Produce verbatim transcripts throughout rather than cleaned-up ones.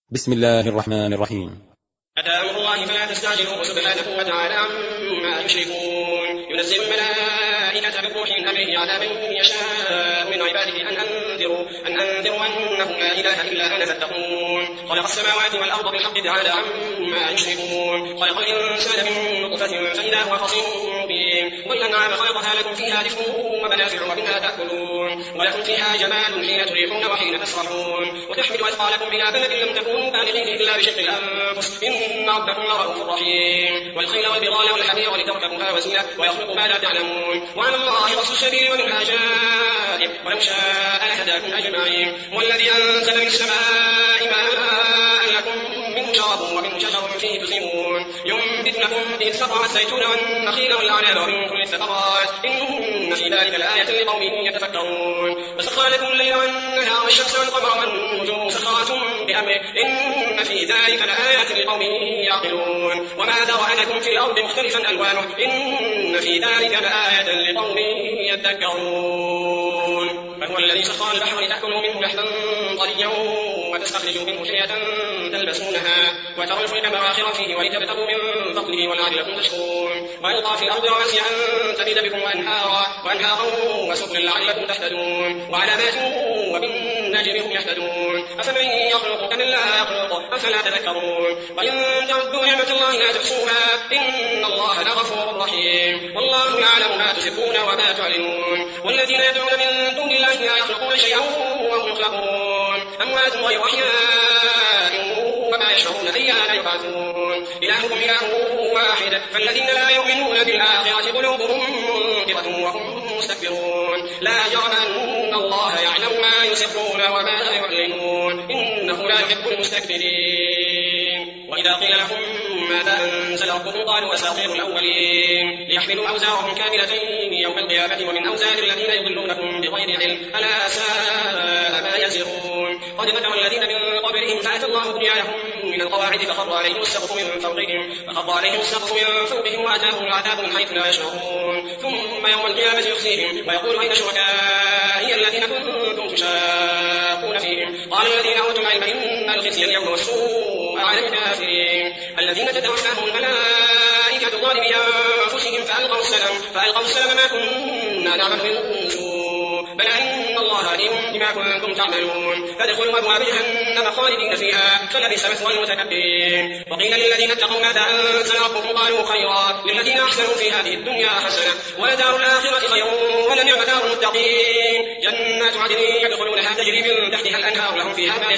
بسم الله الرحمن الرحيم. أتى أمر الله فلا تستعجلوه سبحانه وتعالى عما يشركون. ينزل الملائكة بالروح من أمره على من يشاء من عباده أن أنذروا أن أنذروا أنه لا إله إلا أنا فاتقون. خلق السماوات والأرض بالحق تعالى عما يشركون. خلق الإنسان من نطفة فإذا هو خصيم مبين. والأنعام خلقها لكم فيها دفء ومنافع ومنها تأكلون ولكم فيها جمال حين تريحون وحين تسرحون. وتحمل أثقالكم إلى بلد لم تكونوا بالغيه إلا بشق الأنفس إن ربكم لرؤوف رحيم. والخيل والبغال والحمير ولتركبوها وزينة ويخلق ما لا تعلمون. وعلى الله رأس السبيل ومنها جائر ولو شاء لهداكم أجمعين. والذي أنزل من السماء ماء لكم منه شراب ومنه شجر فيه تسيمون. ينبت لكم به الزرع والزيتون والنخيل والأعناب ومن كل الثمرات إن في ذلك لآية لقوم يتفكرون. وسخر لكم الليل والنهار والشمس والقمر والنجوم مسخرات بأمره إن في ذلك لآيات لقوم يعقلون. وما ذرأ لكم في الأرض مختلفا ألوانه إن في ذلك لآية لقوم يذكرون. فهو الذي سخر البحر لتأكلوا منه لحما طريا وتستخرجوا منه حلية تلبسونها وترى الفلك مواخر فيه ولتبتغوا من فضله ولعلكم تشكرون. وألقى في الأرض رواسي أن تمد بكم وأنهارا وأنهارا وسبلا لعلكم تهتدون. وعلامات وبالنجم هم يهتدون. أفمن يخلق كمن لا يخلق أفلا تذكرون. وإن تعدوا نعمة الله لا تحصوها إن الله لغفور رحيم. والله يعلم ما تسرون وما تعلنون. والذين يدعون من دون الله لا يخلقون شيئا وهم يخلقون أموات غير أحياء وما يشعرون أيان يبعثون. إلهكم إله واحد فالذين لا يؤمنون بالآخرة قلوبهم منكرة وهم مستكبرون. لا جرم أن الله يعلم ما يسرون وما يعلنون إنه لا يحب المستكبرين. وإذا قيل لهم ماذا أنزل ربكم قالوا أساطير الأولين ليحملوا أوزارهم كاملة يوم القيامة ومن أوزار الذين يضلونكم بغير علم ألا ساء ما يزرون. قد مكر الذين من قبلهم فأتى الله بنيانهم من القواعد فخر عليهم السقف من فوقهم فخر عليهم السقف من فوقهم وأتاهم العذاب من حيث لا يشعرون. ثم يوم القيامة يخزيهم ويقول أين شركائي الذين كنتم تشاقون فيهم قال الذين أوتوا العلم إن الخزي اليوم والسوء على الكافرين. الذين تتوفاهم الملائكة ظالمي أنفسهم فألقوا السلام فألقوا السلام ما كنا نعمل من سوء بل إن الله عليم بما كنتم تعملون. فادخلوا أبواب جهنم خالدين فيها فلبئس مثوى المتكبرين. وقيل للذين اتقوا ماذا أنزل ربكم قالوا خيرا للذين أحسنوا في هذه الدنيا حسنة ولدار الآخرة خير ولنعم دار المتقين. جنات عدن يدخلونها تجري من تحتها الأنهار لهم فيها ما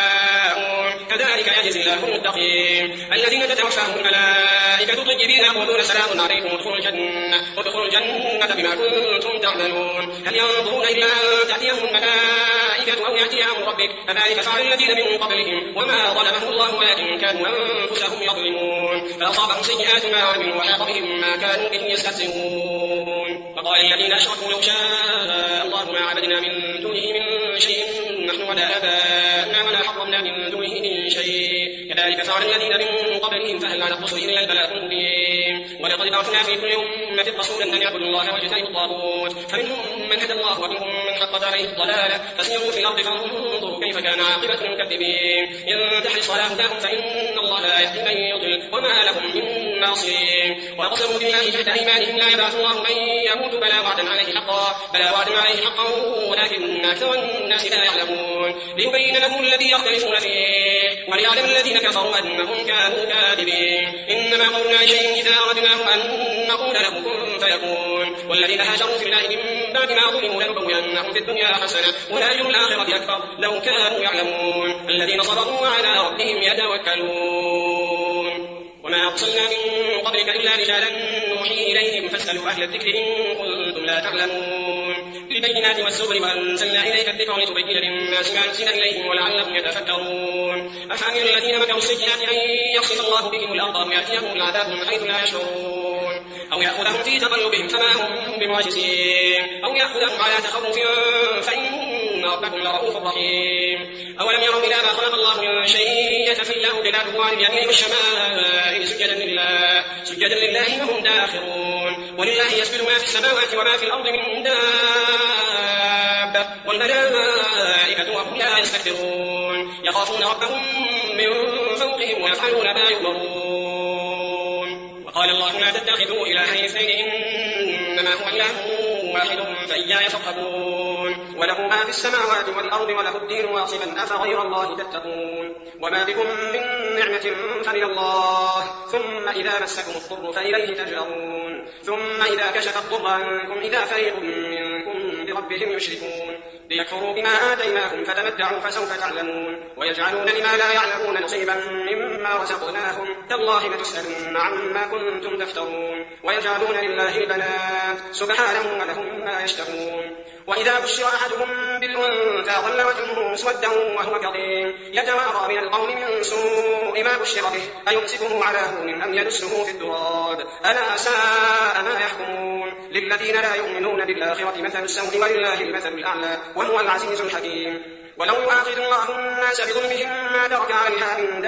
يشاءون كذلك يجزي الله المتقين. الذين تتوفاهم الملائكة طيبين يقولون سلام عليكم ادخلوا الجنة ادخلوا الجنة بما كنتم تعملون. هل ينظرون إلا أن تأتيهم الملائكة أو يأتي أمر ربك كذلك فعل الذين من قبلهم وما ظلمهم الله ولكن كانوا أنفسهم يظلمون. فأصابهم سيئات ما عملوا وحاق بهم ما كانوا به يستهزئون. فقال الذين أشركوا لو شاء الله ما عبدنا من دونه من شيء نحن ولا آباؤنا ولا حرمنا من دونه من شيء كذلك فعل الذين من قبلهم فهل لا نقص إلا البلاء المبين. ولقد بعثنا في كل أمة رسولا أن يعبدوا الله واجتنبوا الطاغوت فمنهم من هدى الله ومنهم من حقت عليه الضلالة فسيروا في الأرض فانظروا كيف كان عاقبة المكذبين. إن تحرص على هداهم فإن الله لا يهدي من يضل وما لهم من ناصرين. وأقسموا بالله جهد أيمانهم لا يبعث الله من يموت بلى وعدا عليه حقا بلى وعدا عليه حقا ولكن أكثر الناس لا يعلمون. ليبين لهم الذي يختلفون فيه وليعلم الذين كفروا أنهم كانوا كاذبين. إنما قولنا لشيء إذا أردناه أن نقول له كن فيكون. والذين هاجروا في الله من بعد ما ظلموا لنبوئنهم في الدنيا حسنة ولأجر الآخرة أكبر لو كانوا يعلمون. الذين صبروا وعلى ربهم يتوكلون. وما أرسلنا من قبلك إلا رجالا نوحي إليهم فاسألوا أهل الذكر إن كنتم لا تعلمون. بالبينات والزبر وأنزلنا إليك الذكر لتبين للناس ما نزل إليهم ولعلهم يتفكرون. أفأمن الذين مكروا السيئات أن يخسف الله بهم الأرض أو يأتيهم العذاب من حيث لا يشعرون أو يأخذهم في تقلبهم فما هم بمعجزين أو يأخذهم على تخوف فإن ربكم لرؤوف رحيم. أولم يروا إلى ما خلق الله من شيء يتفي الله ظلاله عن اليمين والشمائل سجدا لله سجدا لله وهم داخرون ولله يسجد ما في السماوات وما في الأرض من دابة والملائكة وهم لا يستكبرون يخافون ربهم من فوقهم ويفعلون ما يؤمرون. وقال الله لا تتخذوا إلهين اثنين إنما هو إله واحد فإياي فارهبون وله ما في السماوات والأرض وله الدين واصبا أفغير الله تتقون وما بكم من نعمة فمن الله ثم إذا مسكم الضر فإليه تجأرون ثم إذا كشف الضر عنكم إذا فريق منكم بربهم يشركون ليكفروا بما آتيناهم فتمتعوا فسوف تعلمون ويجعلون لما لا يعلمون نصيبا مما رزقناهم تالله لتسألن عما كنتم تفترون ويجعلون لله البنات سبحانه ولهم ما يشتهون وإذا بشر أحدهم بالأنثى ظل وجهه مسودا وهو كظيم يتوارى من القوم من سوء ما بشر به أيمسكه على هون أم يدسه في التراب ألا ساء ما يحكمون للذين لا يؤمنون بالآخرة مثل السوء ولله المثل الأعلى وهو العزيز الحكيم. ولو يؤاخذ الله الناس بظلمهم ما ترك عليها من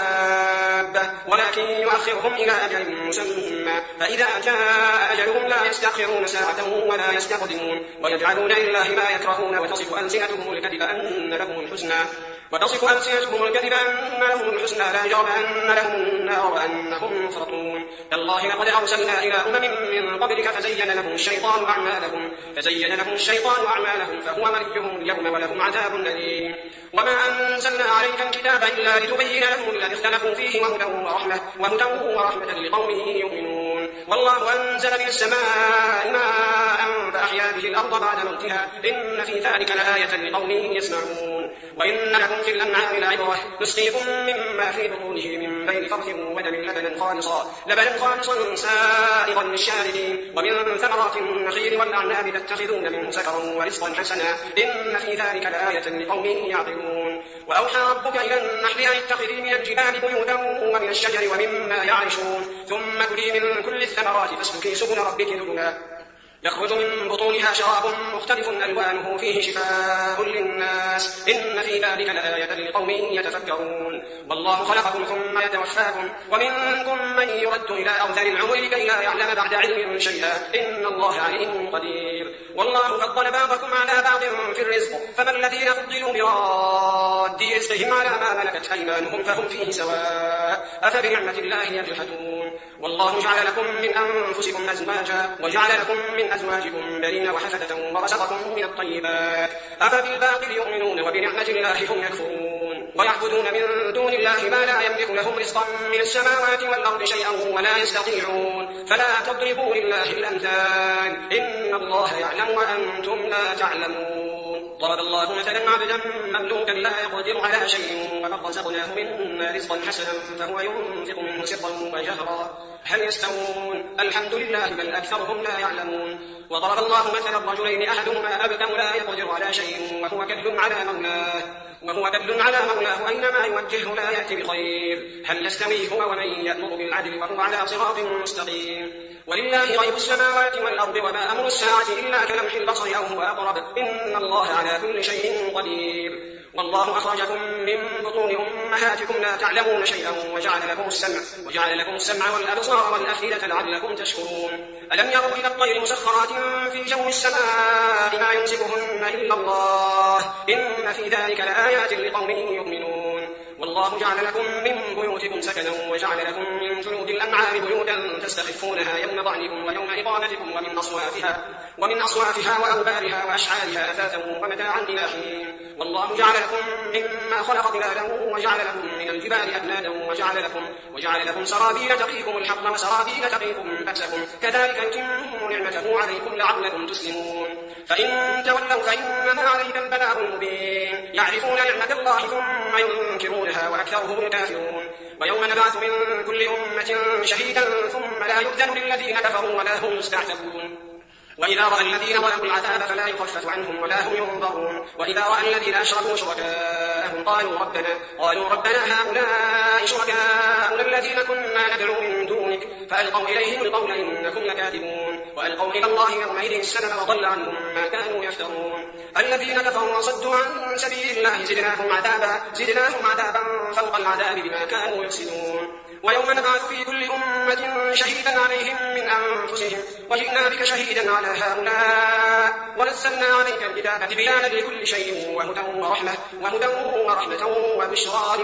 دابة ولكن يؤخرهم إلى أجل مسمى فإذا جاء أجلهم لا يستأخرون ساعة ولا يستقدمون ويجعلون لله ما يكرهون وتصف ألسنتهم الكذب أن لهم الحسنى وتصف ألسنتهم الكذب أن لهم الحسنى لا جرم أن لهم النار وأنهم مفرطون تالله لقد أرسلنا إلى أمم من قبلك فزين لهم الشيطان أعمالهم فزين لهم الشيطان أعمالهم فهو وليهم اليوم ولهم عذاب أليم. وما أنزلنا عليك الكتاب إلا لتبين لهم الذي اختلفوا فيه وهدى ورحمة وهدى ورحمة لقوم يؤمنون. والله أنزل من السماء ماء فأحيا به الأرض بعد موتها إن في ذلك لآية لقوم يسمعون. وإن لكم في الأنعام لعبرة نسقيكم مما في بطونه من بين فرث ودم لبنا خالصا لبنا خالصا سائغا للشاربين ومن ثمرات النخيل والأعناب تتخذون منه سكرا ورزقا حسنا إن في ذلك لآية لقوم يعقلون. وأوحى ربك إلى النحل أن اتخذي من الجبال بيوتا ومن الشجر ومما يعرشون ثم كلي من كل الثمرات فاسلكي سبل ربك ذللا يخرج من بطونها شراب مختلف ألوانه فيه شفاء للناس إن في ذلك لآية لقوم يتفكرون. والله خلقكم ثم يتوفاكم ومنكم من يرد إلى أرذل العمر لكي لا يعلم بعد علم شيئا إن الله عليم قدير. والله فضل بعضكم على بعض في الرزق فما الذين فضلوا براد رزقهم على ما ملكت أيمانهم فهم فيه سواء أفبنعمة الله يجحدون. والله جعل لكم من أنفسكم أزواجا وجعل لكم من أزواجكم بنين وحفدة ورزقكم من الطيبات أفبالباطل يؤمنون وبنعمة الله هم يكفرون ويعبدون من دون الله ما لا يملك لهم رزقا من السماوات والأرض شيئا ولا يستطيعون فلا تضربوا لله الأمثال إن الله يعلم وأنتم لا تعلمون. ضرب الله مثلا عبدا مملوكا لا يقدر على شيء ومن رزقناه منا رزقا حسنا فهو ينفق منه سرا وجهرا هل يستوون الحمد لله بل أكثرهم لا يعلمون. وضرب الله مثلا رجلين أحدهما أبكم لا يقدر على شيء وهو كل على مولاه وهو كل على مولاه أينما يوجهه لا يأتي بخير هل يستوي هو ومن يأمر بالعدل وهو على صراط مستقيم. ولله غيب السماوات والأرض وما أمر الساعة إلا كلمح البصر أو هو أقرب إن الله على كل شيء قدير. والله أخرجكم من بطون أمهاتكم لا تعلمون شيئا وجعل لكم السمع وجعل لكم السمع والأبصار والأفئدة لعلكم تشكرون. ألم يروا إلى الطير مسخرات في جو السماء ما يمسكهن إلا الله إن في ذلك لآيات لقوم يؤمنون. والله جعل لكم من بيوتكم سكنا وجعل لكم من جلود الأنعام بيوتا تستخفونها يوم ظعنكم ويوم إقامتكم ومن أصوافها ومن أصوافها وأوبارها وأشعارها أثاثا ومتاعا إلى حين. والله جعل لكم مما خلق ظلالا وجعل لكم من الجبال أكنادا وجعل لكم وجعل لكم سرابيل تقيكم الحر وسرابيل تقيكم بأسكم كذلك يتم نعمته عليكم لعلكم تسلمون. فإن تولوا فإنما عليك البلاغ المبين يعرفون نعمة الله ثم ينكرونها وأكثرهم الكافرون. ويوم نبعث من كل أمة شهيدا ثم لا يؤذن للذين كفروا ولا هم يستعتبون. وإذا رأى الذين ظلموا العذاب فلا يخفف عنهم ولا هم ينظرون. وإذا رأى الذين أشركوا شركاءهم قالوا ربنا قالوا ربنا هؤلاء شركاؤنا الذين كنا ندعو من دونك فألقوا إليهم القول إنكم لكاذبون وألقوا إلى الله يومئذ السلم وضل عنهم ما كانوا يفترون الذين كفروا وصدوا عن سبيل الله زدناهم عذابا زدناهم عذابا فوق العذاب بما كانوا يفسدون ويوم نبعث في كل أمة شهيدا عليهم من أنفسهم وجئنا بك شهيدا على هؤلاء ونزلنا عليك الكتاب تبيانا لكل شيء وهدى ورحمة وهدى ورحمة وبشرى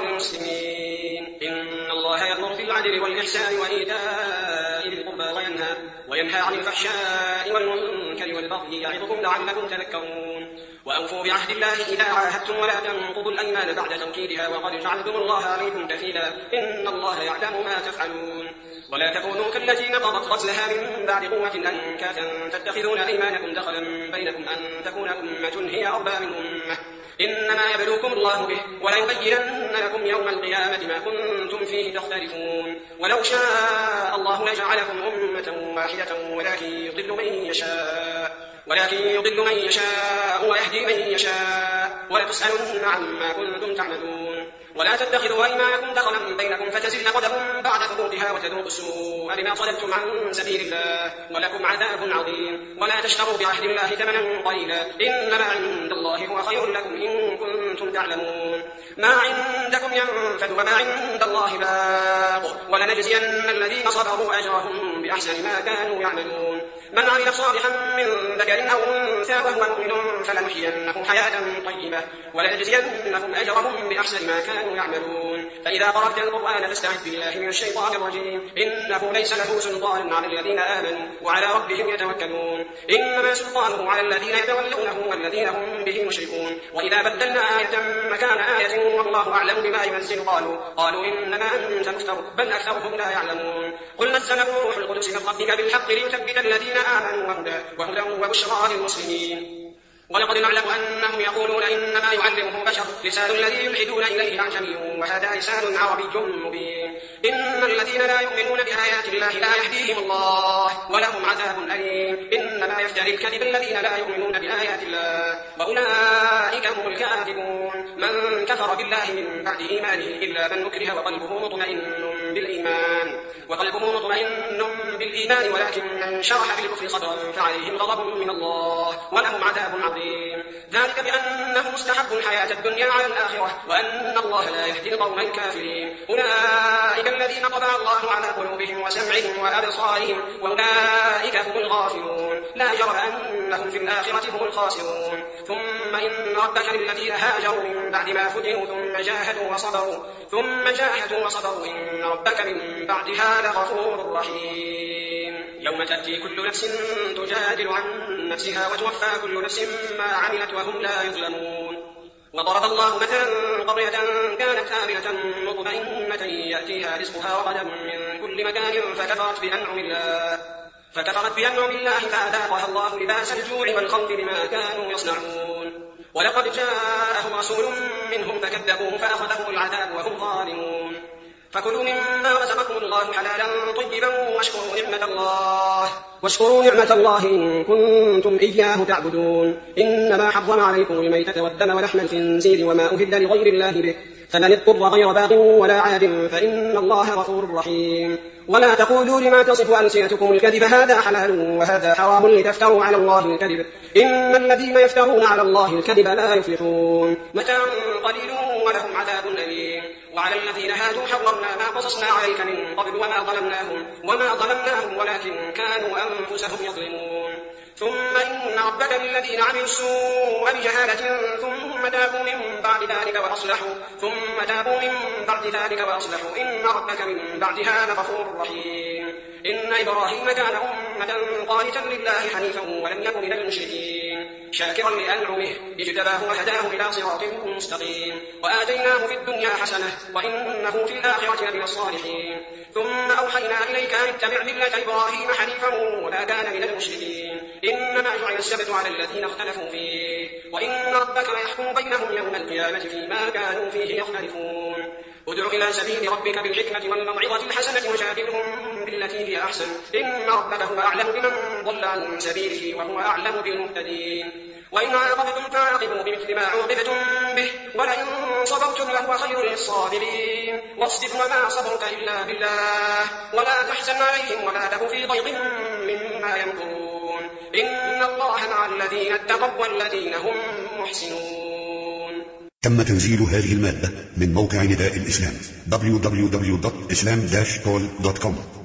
للمسلمين إن الله يأمر بالعدل والإحسان وإيتاء ذي القربى وينهى وينهى عن الفحشاء والمنكر والبغي يعظكم لعلكم تذكرون وأوفوا بعهد الله إذا عاهدتم ولا تنقضوا الأيمان بعد توكيدها وقد جعلتم الله عليكم كفيلا إن الله يعلم ما تفعلون ولا تكونوا كالتي نقضت غزلها من بعد قوة أنكاثا تتخذون أيمانكم دخلا بينكم أن تكون أمة هي أربى من أمة إنما يبلوكم الله به وليبينن لكم يوم القيامة ما كنتم فيه تختلفون ولو شاء الله لجعلكم أمة واحدة ولكن يضل من يشاء ولكن يضل من يشاء ويهدي من يشاء ولتسألن عما كنتم تعملون ولا تتخذوا أيمانكم دخلا بينكم فتزل قدم بعد ثبوتها وتذوقوا السوء بما صددتم عن سبيل الله ولكم عذاب عظيم ولا تشتروا بعهد الله ثمنا قليلا إنما عند الله هو خير لكم إن كنتم تعلمون ما عندكم ينفد وما عند الله باق ولنجزين الذين صبروا أجرهم بأحسن ما كانوا يعملون من عمل صالحا من ذكر أو أنثى وهو مؤمن فلنحيينه حياة طيبة ولنجزينهم أجرهم بأحسن ما كانوا يعملون فإذا قرأت القرآن فاستعذ بالله من الشيطان الرجيم إنه ليس له سلطان على الذين آمنوا وعلى ربهم يتوكلون إنما سلطانه على الذين يتولونه والذين هم به مشركون وإذا بدلنا آية مكان آية والله أعلم بما ينزل قالوا قالوا إنما أنت مفتر بل أكثرهم لا يعلمون قل نزله روح القدس من ربك بالحق ليثبت الذين آمنوا وهدى وهدى وبشرى للمسلمين ولقد نعلم أنهم يقولون إنما يعلمه بشر لسان الذي يلحدون إليه أعجمي وهذا لسان عربي مبين إن الذين لا يؤمنون بآيات الله لا يهديهم الله ولهم عذاب أليم إنما يفتري الكذب الذين لا يؤمنون بآيات الله وأولئك هم الكاذبون من كفر بالله من بعد إيمانه إلا من نكره وقلبه مطمئن بالإيمان وقلبه مطمئن بالإيمان ولكن من شرح بالكفر صدرا فعليهم غضب من الله ولهم عذاب عظيم ذلك بأنه مستحب الحياة الدنيا على الآخرة وأن الله لا يهدي القوم الكافرين أولئك الذين طبع الله على قلوبهم وسمعهم وأبصارهم وأولئك هم الغافلون لا جرم أنهم في الآخرة هم الخاسرون ثم إن ربك للذين هاجروا من بعد ما فتنوا ثم جاهدوا وصبروا ثم جاهدوا وصبروا إن ربك من بعدها لغفور رحيم يوم تأتي كل نفس تجادل عن نفسها وتوفى كل نفس ما عملت وهم لا يظلمون وضرب الله مثلا قرية كانت آمنة مطمئنة يأتيها رزقها رغدا من كل مكان فكفرت بأنعم الله فكفرت بأنعم الله فأذاقها الله لباس الجوع والخوف بما كانوا يصنعون ولقد جاءهم رسول منهم فكذبوه فأخذهم العذاب وهم ظالمون فكلوا مما رزقكم الله حلالا طيبا واشكروا نعمة الله واشكروا نعمة الله إن كنتم إياه تعبدون إنما حرم عليكم الميتة والدم ولحم الخنزير وما أهل لغير الله به فمن اضطر غير باغ ولا عاد فإن الله غفور رحيم ولا تقولوا لما تصف ألسنتكم الكذب هذا حلال وهذا حرام لتفتروا على الله الكذب إن الذين يفترون على الله الكذب لا يفلحون متاع قليل ولهم عذاب أليم وعلى الذين هادوا حرمنا ما قصصنا عليك من قبل وما ظلمناهم وما ظلمناهم ولكن كانوا أنفسهم يظلمون ثم إن ربك للذين عملوا السوء بجهالة ثم تابوا من بعد ذلك وأصلحوا ثم تابوا من بعد ذلك وأصلحوا إن ربك من بعدها لغفور رحيم إن إبراهيم كان أمة قانتا لله حنيفا ولم يكن من المشركين شاكرا لأنعمه اجتباه وهداه إلى صراط مستقيم وآتيناه في الدنيا حسنة وإنه في الآخرة لمن الصالحين ثم أوحينا إليك أن اتبع ملة إبراهيم حنيفا ولا كان من المشركين إنما جعل السبت على الذين اختلفوا فيه وإن ربك ليحكم بينهم يوم القيامة فيما كانوا فيه يختلفون ادع إلى سبيل ربك بالحكمة والموعظة الحسنة وجادلهم بالتي هي أحسن إن ربك هو أعلم بمن ضل عن سبيله وهو أعلم بالمهتدين وإن عاقبتم فعاقبوا بمثل ما عوقبتم به ولئن صبرتم لهو خير للصابرين واصبر وما صبرك إلا بالله ولا تحزن عليهم ولا تك في ضيق مما يمكرون إن الله مع الذين اتقوا والذين هم محسنون. تم تنزيل هذه المادة من موقع نداء الإسلام دبليو دبليو دبليو دوت إسلام داش كول دوت كوم.